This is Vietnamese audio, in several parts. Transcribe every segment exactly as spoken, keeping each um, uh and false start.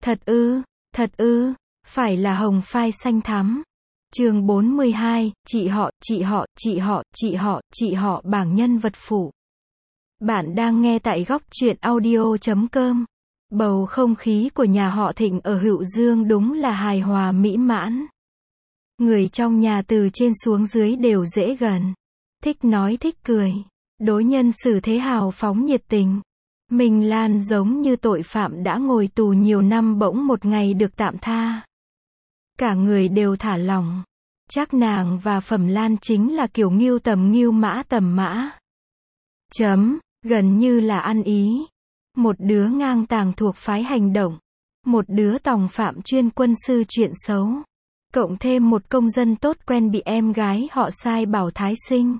Thật ư, thật ư, phải là hồng phai xanh thắm. Chương bốn mươi hai, chị họ, chị họ, chị họ, chị họ, chị họ bảng nhân vật phụ. Bạn đang nghe tại góc truyện audio chấm com. Bầu không khí của nhà họ Thịnh ở Hữu Dương đúng là hài hòa mỹ mãn. Người trong nhà từ trên xuống dưới đều dễ gần. Thích nói thích cười. Đối nhân xử thế hào phóng nhiệt tình. Minh Lan giống như tội phạm đã ngồi tù nhiều năm bỗng một ngày được tạm tha. Cả người đều thả lỏng. Chắc nàng và Phẩm Lan chính là kiểu ngưu tầm ngưu mã tầm mã. Chấm, gần như là ăn ý. Một đứa ngang tàng thuộc phái hành động. Một đứa tòng phạm chuyên quân sư chuyện xấu. Cộng thêm một công dân tốt quen bị em gái họ sai bảo thái sinh.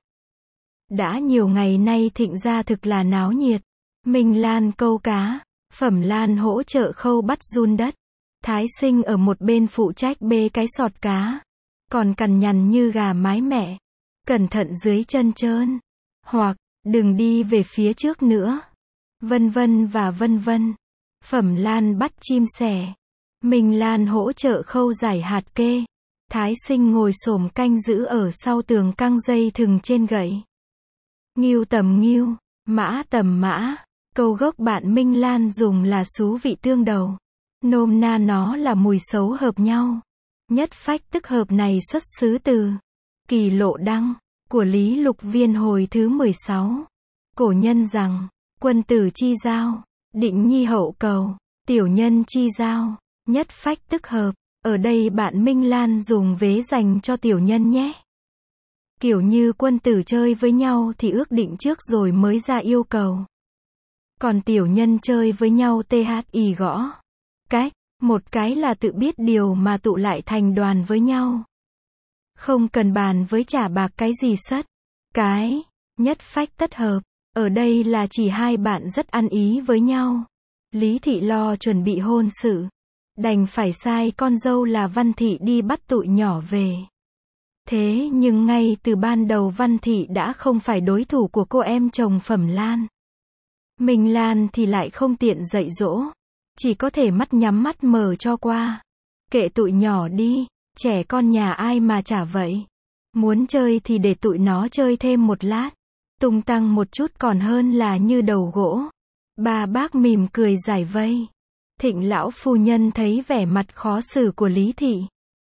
Đã nhiều ngày nay Thịnh gia thực là náo nhiệt. Minh Lan câu cá, Phẩm Lan hỗ trợ khâu bắt giun đất. Thái sinh ở một bên phụ trách bê cái sọt cá. Còn cằn nhằn như gà mái mẹ. Cẩn thận dưới chân trơn. Hoặc, đừng đi về phía trước nữa. Vân vân và vân vân. Phẩm Lan bắt chim sẻ. Minh Lan hỗ trợ khâu giải hạt kê. Thái sinh ngồi xổm canh giữ ở sau tường căng dây thừng trên gậy. Ngưu tầm ngưu, mã tầm mã. Câu gốc bạn Minh Lan dùng là xú vị tương đầu. Nôm na nó là mùi xấu hợp nhau. Nhất phách tức hợp này xuất xứ từ Kỳ Lộ Đăng của Lý Lục Viên hồi thứ mười sáu. Cổ nhân rằng, quân tử chi giao, định nhi hậu cầu, tiểu nhân chi giao, nhất phách tức hợp. Ở đây bạn Minh Lan dùng vế dành cho tiểu nhân nhé. Kiểu như quân tử chơi với nhau thì ước định trước rồi mới ra yêu cầu. Còn tiểu nhân chơi với nhau thi gõ. Cách, một cái là tự biết điều mà tụ lại thành đoàn với nhau. Không cần bàn với trả bạc cái gì sất. Cái, nhất phách tất hợp. Ở đây là chỉ hai bạn rất ăn ý với nhau. Lý Thị lo chuẩn bị hôn sự. Đành phải sai con dâu là Văn Thị đi bắt tụi nhỏ về. Thế nhưng ngay từ ban đầu Văn Thị đã không phải đối thủ của cô em chồng Phẩm Lan. Minh Lan thì lại không tiện dạy dỗ. Chỉ có thể mắt nhắm mắt mở cho qua. Kệ tụi nhỏ đi, trẻ con nhà ai mà chả vậy. Muốn chơi thì để tụi nó chơi thêm một lát. Tung tăng một chút còn hơn là như đầu gỗ. Ba bác mỉm cười giải vây. Thịnh lão phu nhân thấy vẻ mặt khó xử của Lý Thị.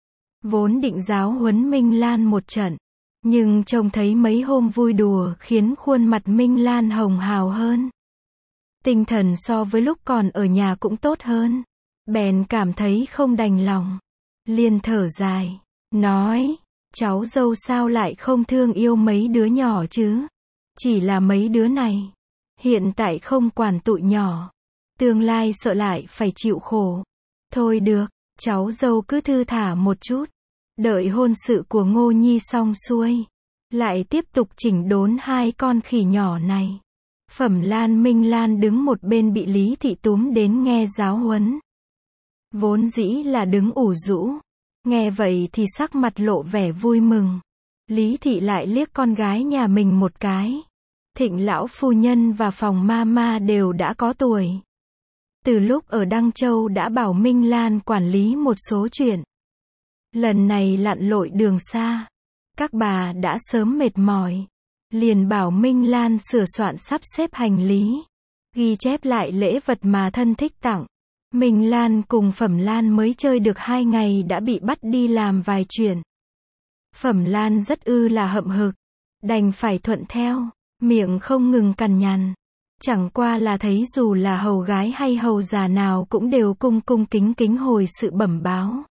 Vốn định giáo huấn Minh Lan một trận. Nhưng trông thấy mấy hôm vui đùa khiến khuôn mặt Minh Lan hồng hào hơn. Tinh thần so với lúc còn ở nhà cũng tốt hơn. Bèn cảm thấy không đành lòng. Liền thở dài. Nói, cháu dâu sao lại không thương yêu mấy đứa nhỏ chứ? Chỉ là mấy đứa này. Hiện tại không quản tụi nhỏ. Tương lai sợ lại phải chịu khổ. Thôi được, cháu dâu cứ thư thả một chút. Đợi hôn sự của Ngô Nhi xong xuôi. Lại tiếp tục chỉnh đốn hai con khỉ nhỏ này. Phẩm Lan Minh Lan đứng một bên bị Lý Thị túm đến nghe giáo huấn. Vốn dĩ là đứng ủ rũ. Nghe vậy thì sắc mặt lộ vẻ vui mừng. Lý Thị lại liếc con gái nhà mình một cái. Thịnh lão phu nhân và phòng ma ma đều đã có tuổi. Từ lúc ở Đăng Châu đã bảo Minh Lan quản lý một số chuyện. Lần này lặn lội đường xa. Các bà đã sớm mệt mỏi. Liền bảo Minh Lan sửa soạn sắp xếp hành lý. Ghi chép lại lễ vật mà thân thích tặng. Minh Lan cùng Phẩm Lan mới chơi được hai ngày đã bị bắt đi làm vài chuyện. Phẩm Lan rất ư là hậm hực. Đành phải thuận theo. Miệng không ngừng cằn nhằn. Chẳng qua là thấy dù là hầu gái hay hầu già nào cũng đều cung cung kính kính hồi sự bẩm báo.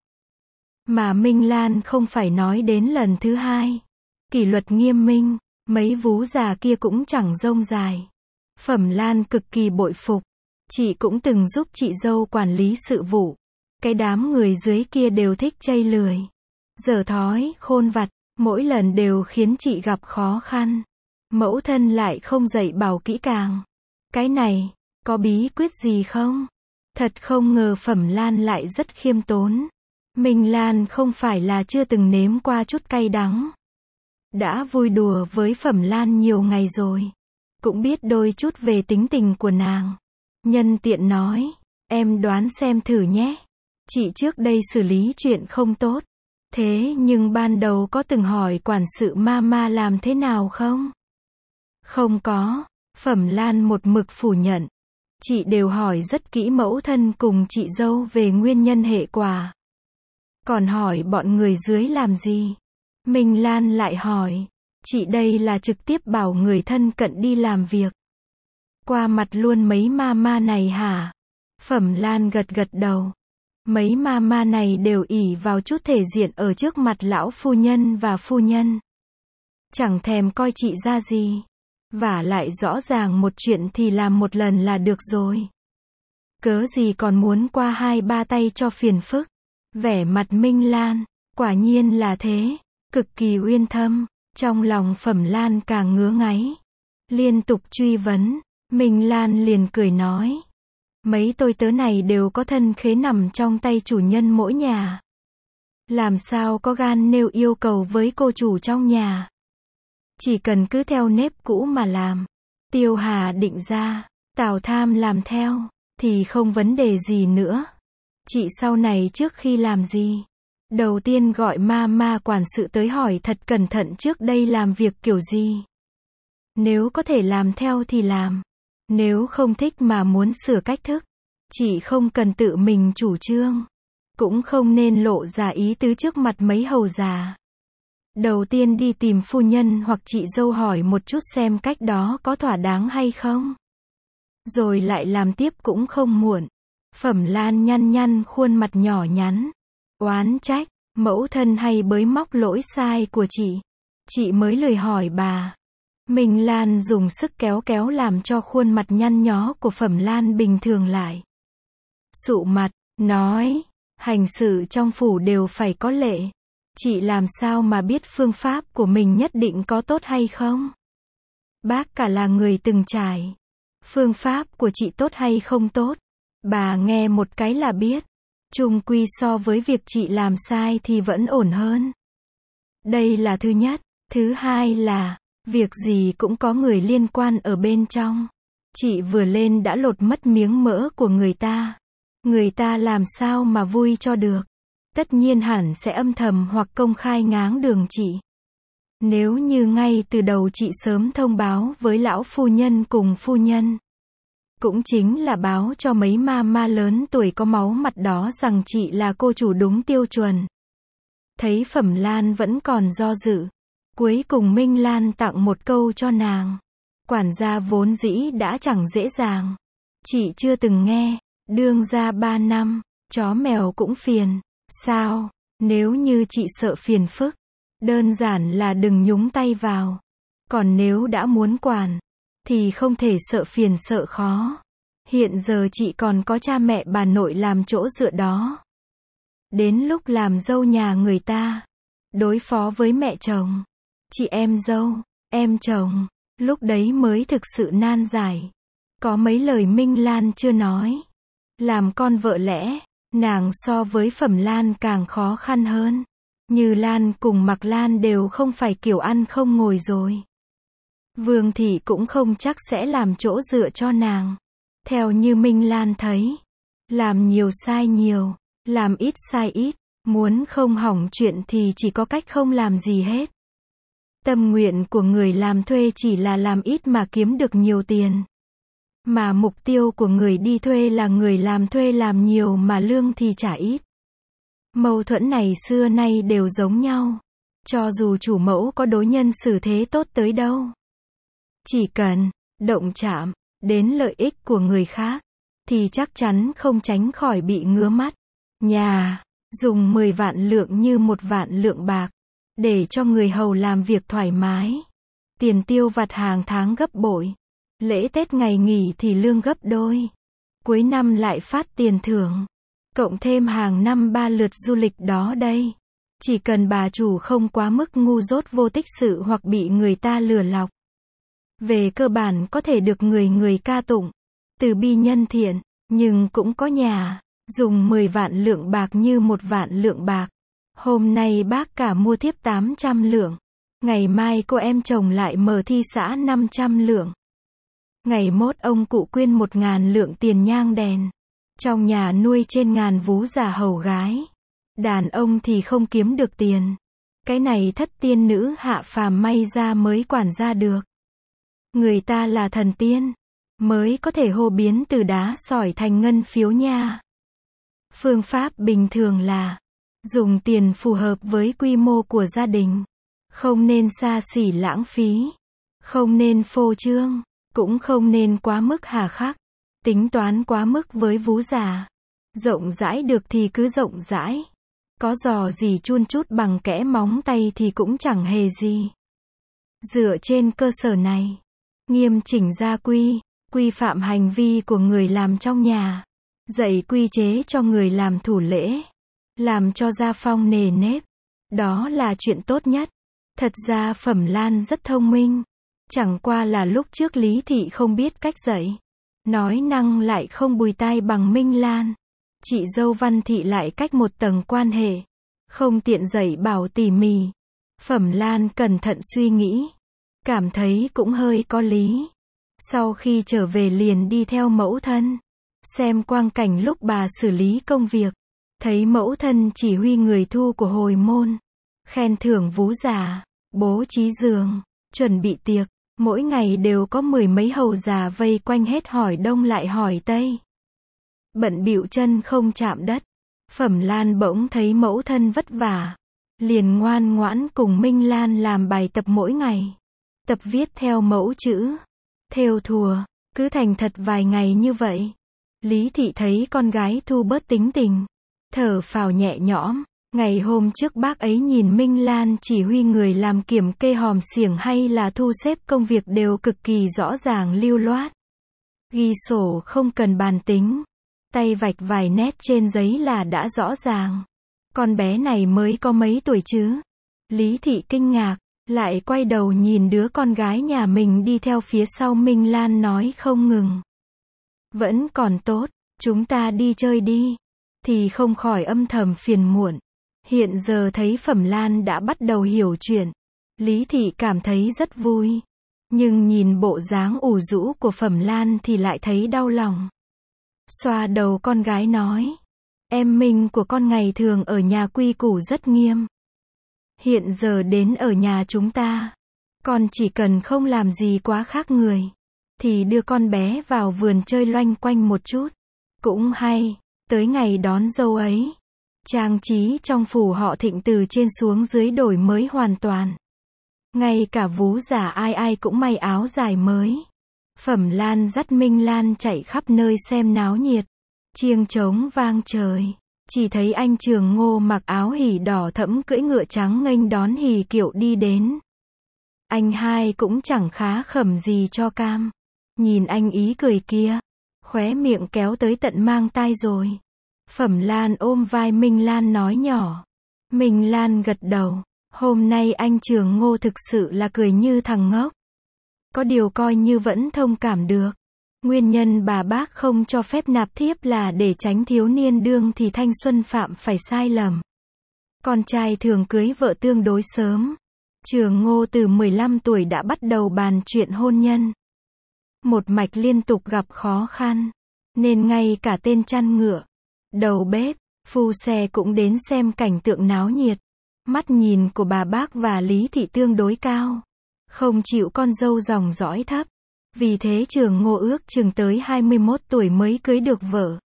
Mà Minh Lan không phải nói đến lần thứ hai. Kỷ luật nghiêm minh. Mấy vú già kia cũng chẳng rông dài. Phẩm Lan cực kỳ bội phục. Chị cũng từng giúp chị dâu quản lý sự vụ. Cái đám người dưới kia đều thích chây lười. Dở thói, khôn vặt, mỗi lần đều khiến chị gặp khó khăn. Mẫu thân lại không dạy bảo kỹ càng. Cái này, có bí quyết gì không? Thật không ngờ Phẩm Lan lại rất khiêm tốn. Minh Lan không phải là chưa từng nếm qua chút cay đắng. Đã vui đùa với Phẩm Lan nhiều ngày rồi. Cũng biết đôi chút về tính tình của nàng. Nhân tiện nói, Em đoán xem thử nhé. Chị trước đây xử lý chuyện không tốt. Thế nhưng ban đầu có từng hỏi quản sự mama làm thế nào không? Không có. Phẩm Lan một mực phủ nhận. Chị đều hỏi rất kỹ mẫu thân cùng chị dâu về nguyên nhân hệ quả. Còn hỏi bọn người dưới làm gì? Minh Lan lại hỏi. Chị đây là trực tiếp bảo người thân cận đi làm việc. Qua mặt luôn mấy mama này hả? Phẩm Lan gật gật đầu. Mấy mama này đều ỷ vào chút thể diện ở trước mặt lão phu nhân và phu nhân. Chẳng thèm coi chị ra gì. Vả lại rõ ràng một chuyện thì làm một lần là được rồi. Cớ gì còn muốn qua hai ba tay cho phiền phức. Vẻ mặt Minh Lan, quả nhiên là thế, cực kỳ uyên thâm. Trong lòng Phẩm Lan càng ngứa ngáy. Liên tục truy vấn, Minh Lan liền cười nói. Mấy tôi tớ này đều có thân khế nằm trong tay chủ nhân mỗi nhà. Làm sao có gan nêu yêu cầu với cô chủ trong nhà. Chỉ cần cứ theo nếp cũ mà làm. Tiêu Hà định ra, Tào Tham làm theo, thì không vấn đề gì nữa. Chị sau này trước khi làm gì? Đầu tiên gọi ma ma quản sự tới hỏi thật cẩn thận trước đây làm việc kiểu gì. Nếu có thể làm theo thì làm. Nếu không thích mà muốn sửa cách thức, chị không cần tự mình chủ trương. Cũng không nên lộ ra ý tứ trước mặt mấy hầu già. Đầu tiên đi tìm phu nhân hoặc chị dâu hỏi một chút xem cách đó có thỏa đáng hay không. Rồi lại làm tiếp cũng không muộn. Phẩm Lan nhăn nhăn khuôn mặt nhỏ nhắn. Oán trách, mẫu thân hay bới móc lỗi sai của chị. Chị mới lười hỏi bà. Minh Lan dùng sức kéo kéo làm cho khuôn mặt nhăn nhó của Phẩm Lan bình thường lại. Sụ mặt, nói, hành sự trong phủ đều phải có lệ. Chị làm sao mà biết phương pháp của mình nhất định có tốt hay không? Bác cả là người từng trải. Phương pháp của chị tốt hay không tốt? Bà nghe một cái là biết. Chung quy so với việc chị làm sai thì vẫn ổn hơn. Đây là thứ nhất. Thứ hai là, việc gì cũng có người liên quan ở bên trong. Chị vừa lên đã lột mất miếng mỡ của người ta. Người ta làm sao mà vui cho được. Tất nhiên hẳn sẽ âm thầm hoặc công khai ngáng đường chị. Nếu như ngay từ đầu chị sớm thông báo với lão phu nhân cùng phu nhân. Cũng chính là báo cho mấy ma ma lớn tuổi có máu mặt đó rằng chị là cô chủ đúng tiêu chuẩn. Thấy Phẩm Lan vẫn còn do dự. Cuối cùng Minh Lan tặng một câu cho nàng. Quản gia vốn dĩ đã chẳng dễ dàng. Chị chưa từng nghe, đương gia ba năm, chó mèo cũng phiền. Sao? Nếu như chị sợ phiền phức, đơn giản là đừng nhúng tay vào. Còn nếu đã muốn quản, thì không thể sợ phiền sợ khó. Hiện giờ chị còn có cha mẹ bà nội làm chỗ dựa đó. Đến lúc làm dâu nhà người ta, đối phó với mẹ chồng, chị em dâu, em chồng, lúc đấy mới thực sự nan giải. Có mấy lời Minh Lan chưa nói. Làm con vợ lẽ, nàng so với Phẩm Lan càng khó khăn hơn. Như Lan cùng Mặc Lan đều không phải kiểu ăn không ngồi rồi. Vương thị cũng không chắc sẽ làm chỗ dựa cho nàng. Theo như Minh Lan thấy, làm nhiều sai nhiều, làm ít sai ít, muốn không hỏng chuyện thì chỉ có cách không làm gì hết. Tâm nguyện của người làm thuê chỉ là làm ít mà kiếm được nhiều tiền. Mà mục tiêu của người đi thuê là người làm thuê làm nhiều mà lương thì trả ít. Mâu thuẫn này xưa nay đều giống nhau. Cho dù chủ mẫu có đối nhân xử thế tốt tới đâu. Chỉ cần động chạm đến lợi ích của người khác, thì chắc chắn không tránh khỏi bị ngứa mắt. Nhà, dùng mười vạn lượng như một vạn lượng bạc, để cho người hầu làm việc thoải mái. Tiền tiêu vặt hàng tháng gấp bội. Lễ Tết ngày nghỉ thì lương gấp đôi. Cuối năm lại phát tiền thưởng. Cộng thêm hàng năm ba lượt du lịch đó đây. Chỉ cần bà chủ không quá mức ngu dốt vô tích sự hoặc bị người ta lừa lọc. Về cơ bản có thể được người người ca tụng. Từ bi nhân thiện, nhưng cũng có nhà, dùng mười vạn lượng bạc như một vạn lượng bạc. Hôm nay bác cả mua thiếp tám trăm lượng. Ngày mai cô em chồng lại mở thi xã năm trăm lượng. Ngày mốt ông cụ quyên một ngàn lượng tiền nhang đèn. Trong nhà nuôi trên ngàn vú già hầu gái. Đàn ông thì không kiếm được tiền. Cái này thất tiên nữ hạ phàm may ra mới quản ra được. Người ta là thần tiên, mới có thể hô biến từ đá sỏi thành ngân phiếu nha. Phương pháp bình thường là dùng tiền phù hợp với quy mô của gia đình. Không nên xa xỉ lãng phí. Không nên phô trương. Cũng không nên quá mức hà khắc. Tính toán quá mức với vú già. Rộng rãi được thì cứ rộng rãi. Có giò gì chun chút bằng kẽ móng tay thì cũng chẳng hề gì. Dựa trên cơ sở này, nghiêm chỉnh gia quy, quy phạm hành vi của người làm trong nhà, dạy quy chế cho người làm thủ lễ, làm cho gia phong nề nếp. Đó là chuyện tốt nhất. Thật ra Phẩm Lan rất thông minh. Chẳng qua là lúc trước Lý Thị không biết cách dạy. Nói năng lại không bùi tai bằng Minh Lan. Chị dâu Văn Thị lại cách một tầng quan hệ. Không tiện dạy bảo tỉ mỉ. Phẩm Lan cẩn thận suy nghĩ. Cảm thấy cũng hơi có lý. Sau khi trở về liền đi theo mẫu thân. Xem quang cảnh lúc bà xử lý công việc. Thấy mẫu thân chỉ huy người thu của hồi môn. Khen thưởng vú già. Bố trí giường. Chuẩn bị tiệc. Mỗi ngày đều có mười mấy hầu già vây quanh hết hỏi đông lại hỏi tây. Bận bịu chân không chạm đất. Phẩm Lan bỗng thấy mẫu thân vất vả. Liền ngoan ngoãn cùng Minh Lan làm bài tập mỗi ngày. Tập viết theo mẫu chữ. Thêu thùa. Cứ thành thật vài ngày như vậy. Lý Thị thấy con gái thu bớt tính tình. Thở phào nhẹ nhõm. Ngày hôm trước bác ấy nhìn Minh Lan chỉ huy người làm kiểm kê hòm xiểng hay là thu xếp công việc đều cực kỳ rõ ràng lưu loát. Ghi sổ không cần bàn tính. Tay vạch vài nét trên giấy là đã rõ ràng. Con bé này mới có mấy tuổi chứ? Lý Thị kinh ngạc, lại quay đầu nhìn đứa con gái nhà mình đi theo phía sau Minh Lan nói không ngừng. Vẫn còn tốt, chúng ta đi chơi đi. Thì không khỏi âm thầm phiền muộn. Hiện giờ thấy Phẩm Lan đã bắt đầu hiểu chuyện. Lý Thị cảm thấy rất vui. Nhưng nhìn bộ dáng ủ rũ của Phẩm Lan thì lại thấy đau lòng. Xoa đầu con gái nói. Em Minh của con ngày thường ở nhà quy củ rất nghiêm. Hiện giờ đến ở nhà chúng ta. Con chỉ cần không làm gì quá khác người. Thì đưa con bé vào vườn chơi loanh quanh một chút. Cũng hay. Tới ngày đón dâu ấy. Trang trí trong phủ họ Thịnh từ trên xuống dưới đổi mới hoàn toàn. Ngay cả vú già ai ai cũng may áo dài mới. Phẩm Lan dắt Minh Lan chạy khắp nơi xem náo nhiệt. Chiêng trống vang trời. Chỉ thấy anh Trường Ngô mặc áo hỉ đỏ thẫm cưỡi ngựa trắng nghênh đón hỉ kiệu đi đến. Anh hai cũng chẳng khá khẩm gì cho cam. Nhìn anh ý cười kia. Khóe miệng kéo tới tận mang tai rồi. Phẩm Lan ôm vai Minh Lan nói nhỏ. Minh Lan gật đầu. Hôm nay anh Trường Ngô thực sự là cười như thằng ngốc. Có điều coi như vẫn thông cảm được. Nguyên nhân bà bác không cho phép nạp thiếp là để tránh thiếu niên đương thì thanh xuân phạm phải sai lầm. Con trai thường cưới vợ tương đối sớm. Trường Ngô từ mười lăm tuổi đã bắt đầu bàn chuyện hôn nhân. Một mạch liên tục gặp khó khăn. Nên ngay cả tên chăn ngựa, đầu bếp, phu xe cũng đến xem cảnh tượng náo nhiệt. Mắt nhìn của bà bác và Lý Thị tương đối cao. Không chịu con dâu dòng dõi thấp. Vì thế Trường Ngô ước chừng tới hai mươi mốt tuổi mới cưới được vợ.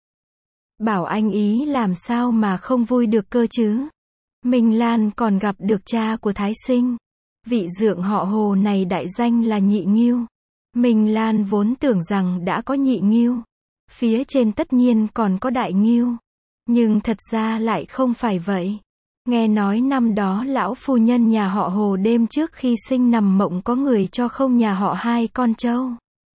Bảo anh ý làm sao mà không vui được cơ chứ. Minh Lan còn gặp được cha của Thái Sinh. Vị dượng họ Hồ này đại danh là Nhị Ngưu. Minh Lan vốn tưởng rằng đã có Nhị Ngưu. Phía trên tất nhiên còn có Đại Ngưu. Nhưng thật ra lại không phải vậy. Nghe nói năm đó lão phu nhân nhà họ Hồ đêm trước khi sinh nằm mộng có người cho không nhà họ hai con trâu.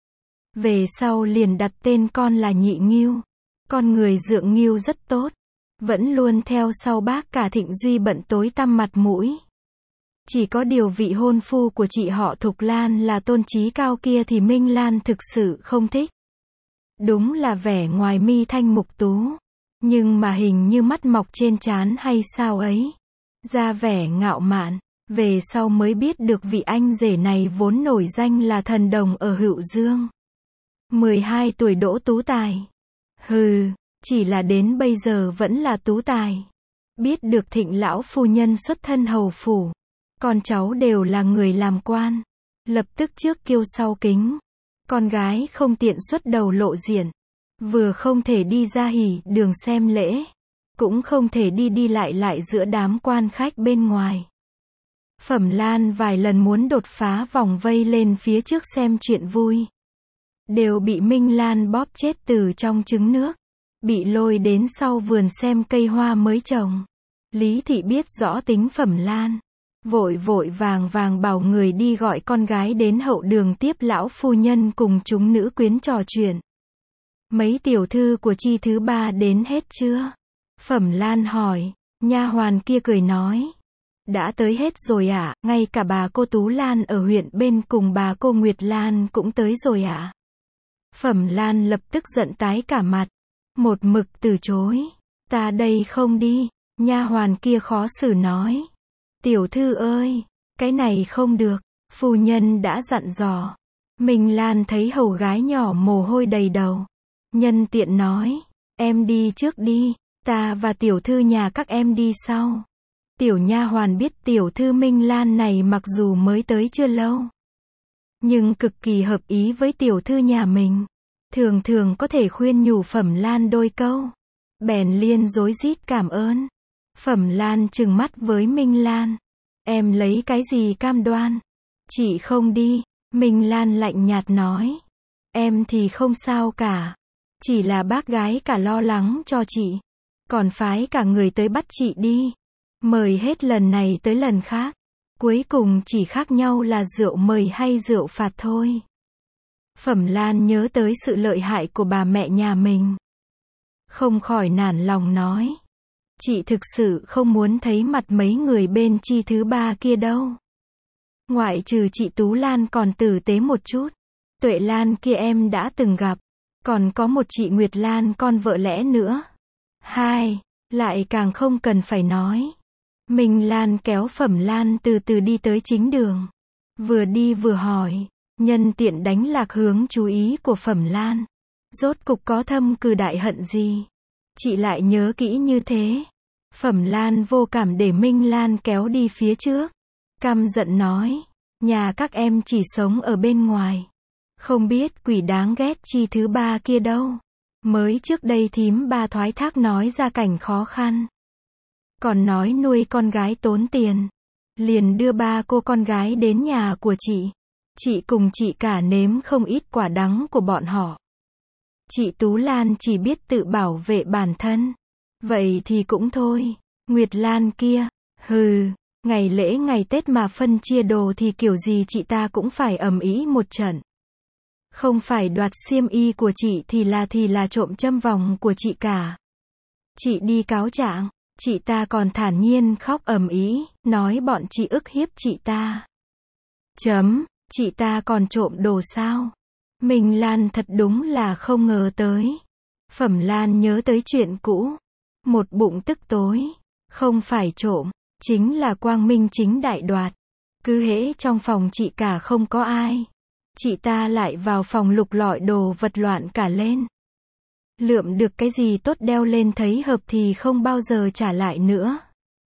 Về sau liền đặt tên con là Nhị Ngưu. Con người dượng Ngưu rất tốt. Vẫn luôn theo sau bác cả Thịnh Duy bận tối tăm mặt mũi. Chỉ có điều vị hôn phu của chị họ Thục Lan là tôn trí cao kia thì Minh Lan thực sự không thích. Đúng là vẻ ngoài mi thanh mục tú. Nhưng mà hình như mắt mọc trên trán hay sao ấy. Ra vẻ ngạo mạn. Về sau mới biết được vị anh rể này vốn nổi danh là thần đồng ở Hữu Dương. mười hai tuổi đỗ tú tài. Hừ, Chỉ là đến bây giờ vẫn là tú tài. Biết được Thịnh lão phu nhân xuất thân hầu phủ, con cháu đều là người làm quan, lập tức trước kiêu sau kính. Con gái không tiện xuất đầu lộ diện, vừa không thể đi ra hỉ đường xem lễ, cũng không thể đi đi lại lại giữa đám quan khách bên ngoài. Phẩm Lan vài lần muốn đột phá vòng vây lên phía trước xem chuyện vui, đều bị Minh Lan bóp chết từ trong trứng nước, bị lôi đến sau vườn xem cây hoa mới trồng. Lý thị biết rõ tính Phẩm Lan, vội vội vàng vàng bảo người đi gọi con gái đến hậu đường tiếp lão phu nhân cùng chúng nữ quyến trò chuyện. Mấy tiểu thư của chi thứ ba đến hết chưa? Phẩm Lan hỏi. Nha hoàn kia cười nói, đã tới hết rồi ạ, à, ngay cả bà cô Tú Lan ở huyện bên cùng bà cô Nguyệt Lan cũng tới rồi ạ. À. Phẩm Lan lập tức giận tái cả mặt, một mực từ chối. Ta đây không đi. Nha hoàn kia khó xử nói. Tiểu thư ơi, cái này không được, phu nhân đã dặn dò. Minh Lan thấy hầu gái nhỏ mồ hôi đầy đầu, nhân tiện nói, em đi trước đi, ta và tiểu thư nhà các em đi sau. Tiểu nha hoàn biết tiểu thư Minh Lan này mặc dù mới tới chưa lâu, nhưng cực kỳ hợp ý với tiểu thư nhà mình, thường thường có thể khuyên nhủ Phẩm Lan đôi câu, bèn liên rối rít cảm ơn. Phẩm Lan trừng mắt với Minh Lan, em lấy cái gì cam đoan? Chị không đi. Minh Lan lạnh nhạt nói, em thì không sao cả, chỉ là bác gái cả lo lắng cho chị, còn phái cả người tới bắt chị đi, mời hết lần này tới lần khác, cuối cùng chỉ khác nhau là rượu mời hay rượu phạt thôi. Phẩm Lan nhớ tới sự lợi hại của bà mẹ nhà mình, không khỏi nản lòng nói, chị thực sự không muốn thấy mặt mấy người bên chi thứ ba kia đâu. Ngoại trừ chị Tú Lan còn tử tế một chút, Tuệ Lan kia em đã từng gặp, còn có một chị Nguyệt Lan con vợ lẽ nữa. Hai, lại càng không cần phải nói. Minh Lan kéo Phẩm Lan từ từ đi tới chính đường, vừa đi vừa hỏi, nhân tiện đánh lạc hướng chú ý của Phẩm Lan. Rốt cục có thâm cừu đại hận gì? Chị lại nhớ kỹ như thế. Phẩm Lan vô cảm để Minh Lan kéo đi phía trước, căm giận nói, nhà các em chỉ sống ở bên ngoài, không biết quỷ đáng ghét chi thứ ba kia đâu. Mới trước đây thím ba thoái thác nói ra cảnh khó khăn, còn nói nuôi con gái tốn tiền, liền đưa ba cô con gái đến nhà của chị. Chị cùng chị cả nếm không ít quả đắng của bọn họ. Chị Tú Lan chỉ biết tự bảo vệ bản thân. Vậy thì cũng thôi. Nguyệt Lan kia, hừ, ngày lễ ngày Tết mà phân chia đồ thì kiểu gì chị ta cũng phải ầm ĩ một trận. Không phải đoạt xiêm y của chị thì là thì là trộm châm vòng của chị cả. Chị đi cáo trạng, chị ta còn thản nhiên khóc ầm ĩ, nói bọn chị ức hiếp chị ta. Chấm, chị ta còn trộm đồ sao? Minh Lan thật đúng là không ngờ tới. Phẩm Lan nhớ tới chuyện cũ, một bụng tức tối, không phải trộm, chính là quang minh chính đại đoạt. Cứ hễ trong phòng chị cả không có ai, chị ta lại vào phòng lục lọi đồ vật loạn cả lên. Lượm được cái gì tốt đeo lên thấy hợp thì không bao giờ trả lại nữa.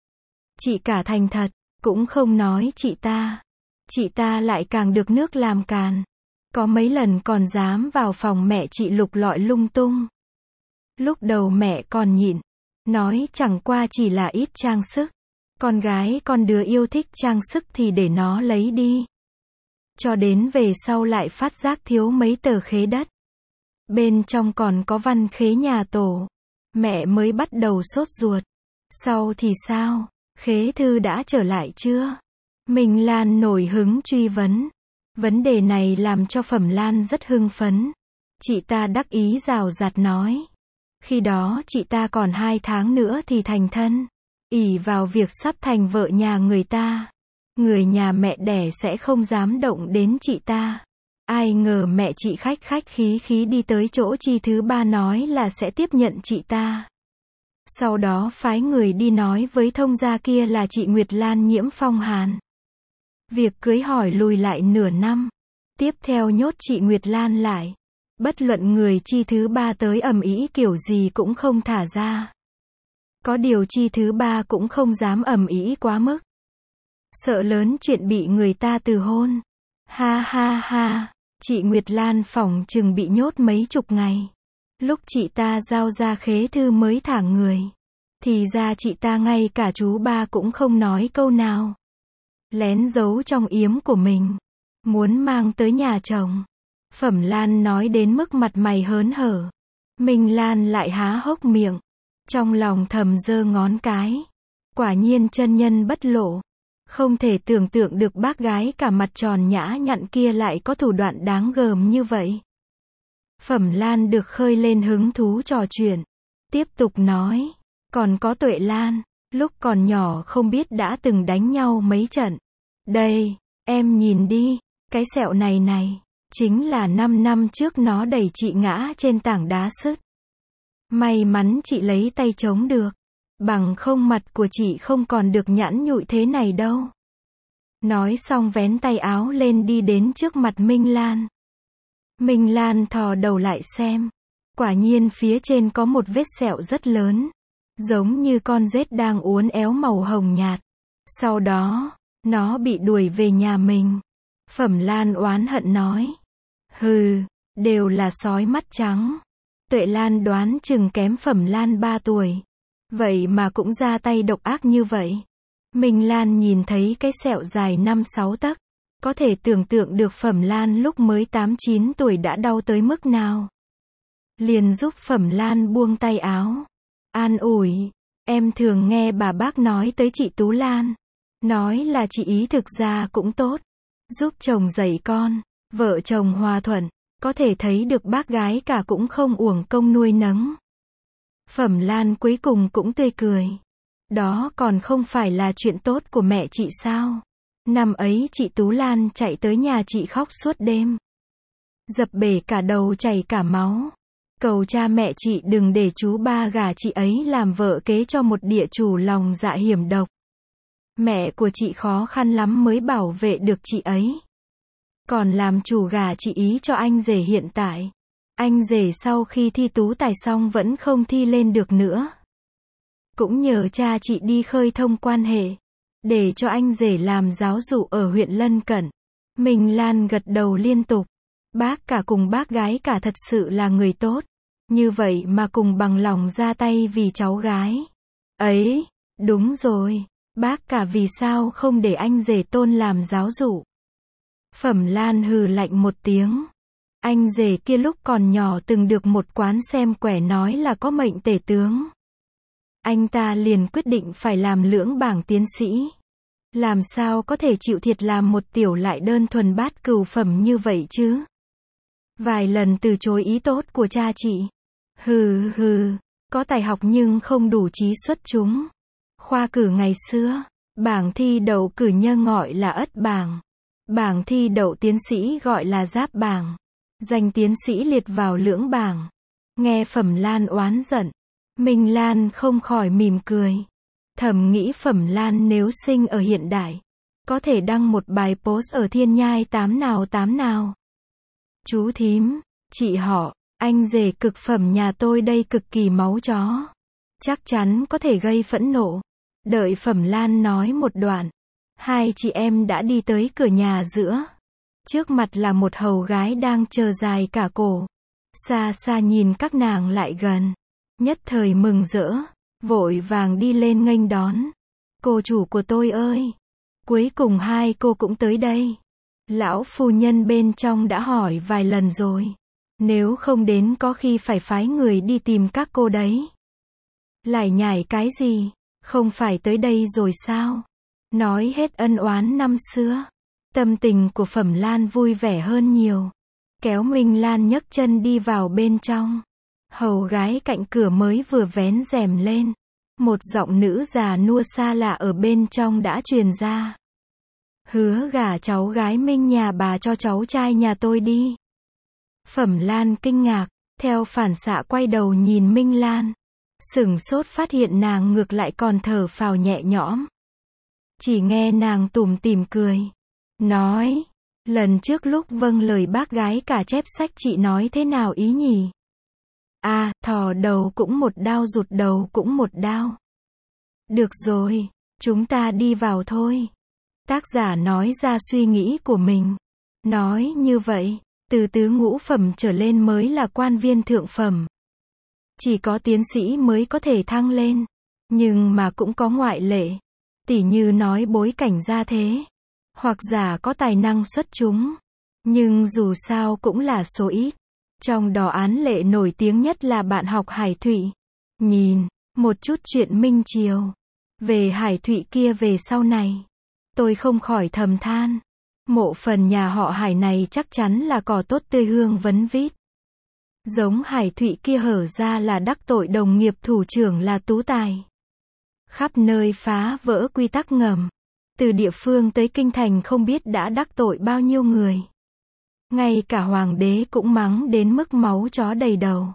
Chị cả thành thật, cũng không nói chị ta. Chị ta lại càng được nước làm càn. Có mấy lần còn dám vào phòng mẹ chị lục lọi lung tung. Lúc đầu mẹ còn nhịn, nói chẳng qua chỉ là ít trang sức. Con gái con đứa yêu thích trang sức thì để nó lấy đi. Cho đến về sau lại phát giác thiếu mấy tờ khế đất. Bên trong còn có văn khế nhà tổ. Mẹ mới bắt đầu sốt ruột. Sau thì sao? Khế thư đã trở lại chưa? Minh Lan nổi hứng truy vấn. Vấn đề này làm cho Phẩm Lan rất hưng phấn. Chị ta đắc ý rào rạt nói. Khi đó chị ta còn hai tháng nữa thì thành thân. Ỷ vào việc sắp thành vợ nhà người ta. Người nhà mẹ đẻ sẽ không dám động đến chị ta. Ai ngờ mẹ chị khách khách khí khí đi tới chỗ chi thứ ba nói là sẽ tiếp nhận chị ta. Sau đó phái người đi nói với thông gia kia là chị Nguyệt Lan nhiễm phong hàn. Việc cưới hỏi lùi lại nửa năm. Tiếp theo nhốt chị Nguyệt Lan lại. Bất luận người chi thứ ba tới ầm ĩ kiểu gì cũng không thả ra. Có điều chi thứ ba cũng không dám ầm ĩ quá mức. Sợ lớn chuyện bị người ta từ hôn. Ha ha ha, chị Nguyệt Lan phỏng chừng bị nhốt mấy chục ngày. Lúc chị ta giao ra khế thư mới thả người. Thì ra chị ta ngay cả chú ba cũng không nói câu nào. Lén giấu trong yếm của mình. Muốn mang tới nhà chồng. Phẩm Lan nói đến mức mặt mày hớn hở. Minh Lan lại há hốc miệng. Trong lòng thầm giơ ngón cái. Quả nhiên chân nhân bất lộ. Không thể tưởng tượng được bác gái cả mặt tròn nhã nhặn kia lại có thủ đoạn đáng gờm như vậy. Phẩm Lan được khơi lên hứng thú trò chuyện. Tiếp tục nói. Còn có Tuệ Lan. Lúc còn nhỏ không biết đã từng đánh nhau mấy trận. Đây, em nhìn đi. Cái sẹo này này. Chính là năm năm trước nó đẩy chị ngã trên tảng đá sứt. May mắn chị lấy tay chống được. Bằng không mặt của chị không còn được nhẵn nhụi thế này đâu. Nói xong vén tay áo lên đi đến trước mặt Minh Lan. Minh Lan thò đầu lại xem. Quả nhiên phía trên có một vết sẹo rất lớn. Giống như con rết đang uốn éo màu hồng nhạt. Sau đó, nó bị đuổi về nhà mình. Phẩm Lan oán hận nói. Hừ, đều là sói mắt trắng. Tuệ Lan đoán chừng kém Phẩm Lan ba tuổi. Vậy mà cũng ra tay độc ác như vậy. Minh Lan nhìn thấy cái sẹo dài năm sáu tấc. Có thể tưởng tượng được Phẩm Lan lúc mới tám chín tuổi đã đau tới mức nào. Liền giúp Phẩm Lan buông tay áo. An ủi, em thường nghe bà bác nói tới chị Tú Lan. Nói là chị ý thực ra cũng tốt. Giúp chồng dạy con, vợ chồng hòa thuận. Có thể thấy được bác gái cả cũng không uổng công nuôi nấng. Phẩm Lan cuối cùng cũng tươi cười. Đó còn không phải là chuyện tốt của mẹ chị sao? Năm ấy chị Tú Lan chạy tới nhà chị khóc suốt đêm. Dập bể cả đầu chảy cả máu. Cầu cha mẹ chị đừng để chú ba gả chị ấy làm vợ kế cho một địa chủ lòng dạ hiểm độc. Mẹ của chị khó khăn lắm mới bảo vệ được chị ấy. Còn làm chủ gả chị ý cho anh rể hiện tại. Anh rể sau khi thi tú tài xong vẫn không thi lên được nữa. Cũng nhờ cha chị đi khơi thông quan hệ. Để cho anh rể làm giáo dụ ở huyện lân cận. Minh Lan gật đầu liên tục. Bác cả cùng bác gái cả thật sự là người tốt. Như vậy mà cùng bằng lòng ra tay vì cháu gái. Ấy, đúng rồi. Bác cả vì sao không để anh rể Tôn làm giáo dụ? Phẩm Lan hừ lạnh một tiếng. Anh rể kia lúc còn nhỏ từng được một quán xem quẻ nói là có mệnh tể tướng. Anh ta liền quyết định phải làm lưỡng bảng tiến sĩ. Làm sao có thể chịu thiệt làm một tiểu lại đơn thuần bát cừu phẩm như vậy chứ? Vài lần từ chối ý tốt của cha chị. Hừ hừ, có tài học nhưng không đủ trí xuất chúng. Khoa cử ngày xưa, bảng thi đậu cử nhân gọi là ất bảng. Bảng thi đậu tiến sĩ gọi là giáp bảng. Danh tiến sĩ liệt vào lưỡng bảng. Nghe Phẩm Lan oán giận, Minh Lan không khỏi mỉm cười. Thầm nghĩ Phẩm Lan nếu sinh ở hiện đại, có thể đăng một bài post ở Thiên Nhai tám nào tám nào. Chú thím, chị họ, anh rể cực phẩm nhà tôi đây cực kỳ máu chó. Chắc chắn có thể gây phẫn nộ. Đợi Phẩm Lan nói một đoạn. Hai chị em đã đi tới cửa nhà giữa. Trước mặt là một hầu gái đang chờ dài cả cổ. Xa xa nhìn các nàng lại gần. Nhất thời mừng rỡ. Vội vàng đi lên nghênh đón. Cô chủ của tôi ơi! Cuối cùng hai cô cũng tới đây. Lão phu nhân bên trong đã hỏi vài lần rồi. Nếu không đến có khi phải phái người đi tìm các cô đấy. Lại nhảy cái gì? Không phải tới đây rồi sao? Nói hết ân oán năm xưa. Tâm tình của Phẩm Lan vui vẻ hơn nhiều. Kéo Minh Lan nhấc chân đi vào bên trong. Hầu gái cạnh cửa mới vừa vén rèm lên. Một giọng nữ già nua xa lạ ở bên trong đã truyền ra. Hứa gả cháu gái Minh nhà bà cho cháu trai nhà tôi đi. Phẩm Lan kinh ngạc, theo phản xạ quay đầu nhìn Minh Lan. Sửng sốt phát hiện nàng ngược lại còn thở phào nhẹ nhõm. Chỉ nghe nàng tủm tỉm cười. Nói, Lần trước lúc vâng lời bác gái cả chép sách chị nói thế nào ý nhỉ? À, thò đầu cũng một đao rụt đầu cũng một đao. Được rồi, chúng ta đi vào thôi. Tác giả nói ra suy nghĩ của mình. Nói như vậy, từ tứ ngũ phẩm trở lên mới là quan viên thượng phẩm. Chỉ có tiến sĩ mới có thể thăng lên. Nhưng mà cũng có ngoại lệ. Tỉ như nói bối cảnh gia thế. Hoặc giả có tài năng xuất chúng. Nhưng dù sao cũng là số ít. Trong đó án lệ nổi tiếng nhất là bạn học Hải Thụy. Nhìn, một chút chuyện Minh Triều. Về Hải Thụy kia về sau này. Tôi không khỏi thầm than. Mộ phần nhà họ Hải này chắc chắn là cỏ tốt tươi hương vấn vít. Giống Hải Thụy kia hở ra là đắc tội đồng nghiệp thủ trưởng là Tú Tài. Khắp nơi phá vỡ quy tắc ngầm. Từ địa phương tới kinh thành không biết đã đắc tội bao nhiêu người. Ngay cả hoàng đế cũng mắng đến mức máu chó đầy đầu.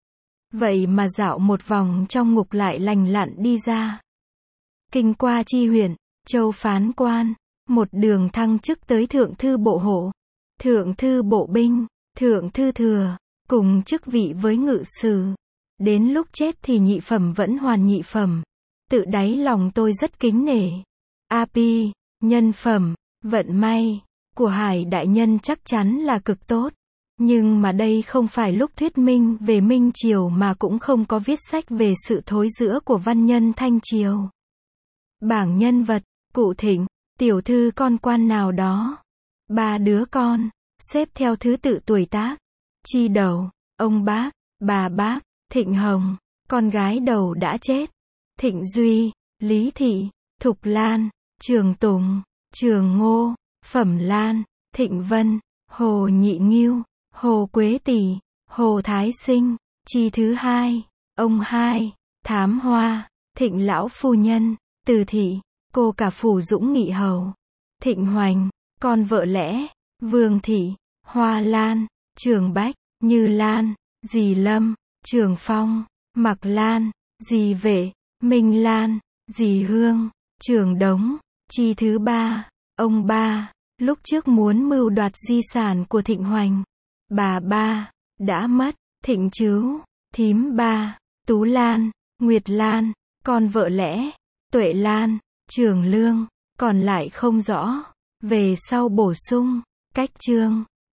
Vậy mà dạo một vòng trong ngục lại lành lặn đi ra. Kinh qua chi huyện, châu phán quan, một đường thăng chức tới thượng thư bộ hộ, thượng thư bộ binh, thượng thư thừa, cùng chức vị với ngự sử. Đến lúc chết thì nhị phẩm vẫn hoàn nhị phẩm. Tự đáy lòng tôi rất kính nể. a pê, nhân phẩm, vận may của Hải đại nhân chắc chắn là cực tốt. Nhưng mà đây không phải lúc thuyết minh về Minh Triều mà cũng không có viết sách về sự thối rữa của văn nhân Thanh Triều. Bảng nhân vật, Cụ Thịnh, tiểu thư con quan nào đó. Ba đứa con, xếp theo thứ tự tuổi tác. Chi Đầu, ông bác, bà bác, Thịnh Hồng, con gái đầu đã chết. Thịnh Duy, Lý Thị, Thục Lan, Trường Tùng, Trường Ngô, Phẩm Lan, Thịnh Vân, Hồ Nhị Nghiêu, Hồ Quế Tỷ, Hồ Thái Sinh, Chi thứ hai, ông hai, Thám Hoa, Thịnh Lão Phu Nhân, Từ Thị, cô cả phủ Dũng Nghị Hầu, Thịnh Hoành, con vợ lẽ, Vương Thị, Hoa Lan, Trường Bách, Như Lan, Dì Lâm, Trường Phong, Mặc Lan, Dì Vệ, Minh Lan, Dì Hương, Trường Đống, Chi thứ ba, ông ba, lúc trước muốn mưu đoạt di sản của Thịnh Hoành. Bà ba, đã mất, Thịnh Trứu, Thím ba, Tú Lan, Nguyệt Lan, con vợ lẽ, Tuệ Lan, Trường Lương, còn lại không rõ. Về sau bổ sung, cách chương.